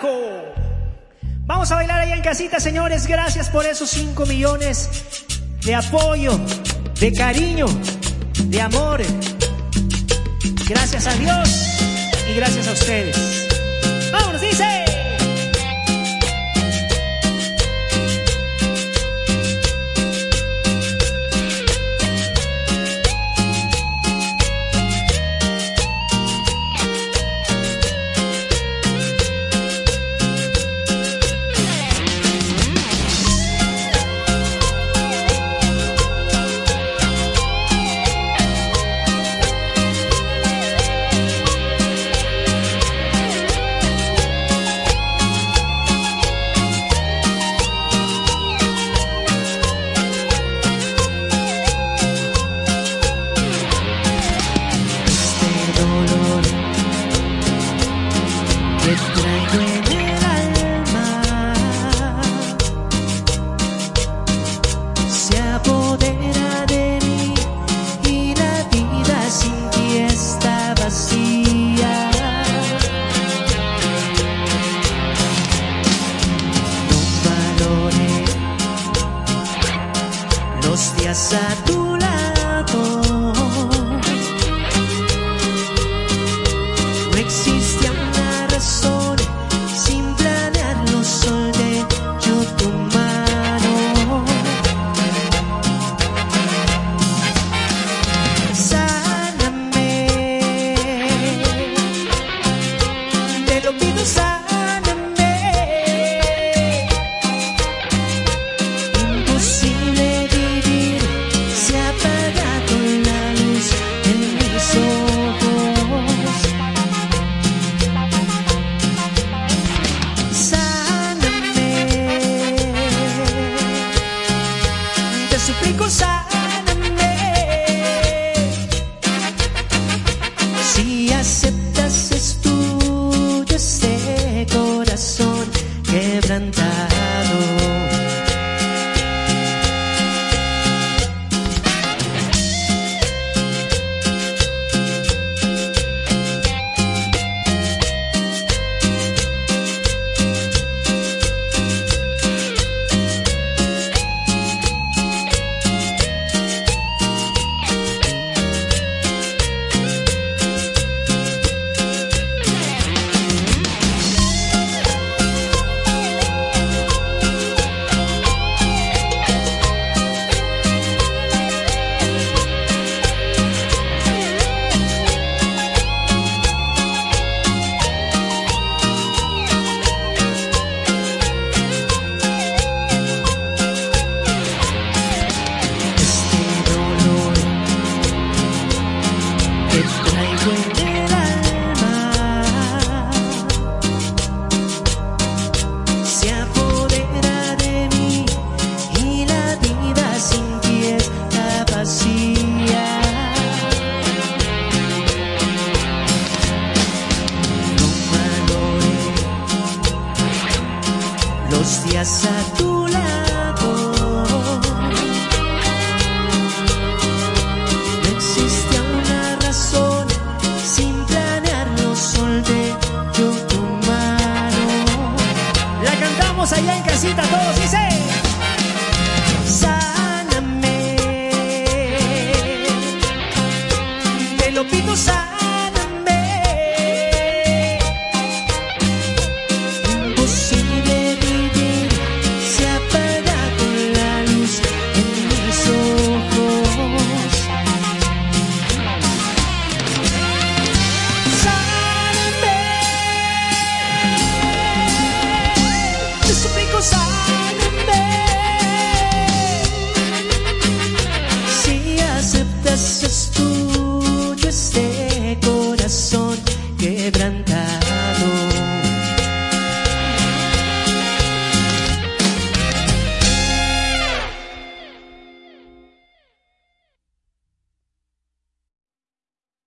carajo. Vamos a bailar allá en casita, señores. Gracias por esos 5 millones de apoyo, de cariño, de amor. Gracias a Dios y gracias a ustedes. ¡Vámonos, dice! Que traigo en el alma se apodera de mí y la vida sin ti está vacía. No valoré los días a tu lado. No existía una razón, sin planearlo solté yo tu mano. Sáname, te lo pido, sáname. Imposible vivir, se ha apagado la luz en mis ojos. Te suplico, sáname. Si aceptas, es tuyo este corazón quebrantado. Que traigo en el alma se apodera de mí y la vida sin ti está vacía. No valoré los días a tu lado. No existía una razón, sin planearlo solté yo tu mano. La cantamos allá en casita todos, dice.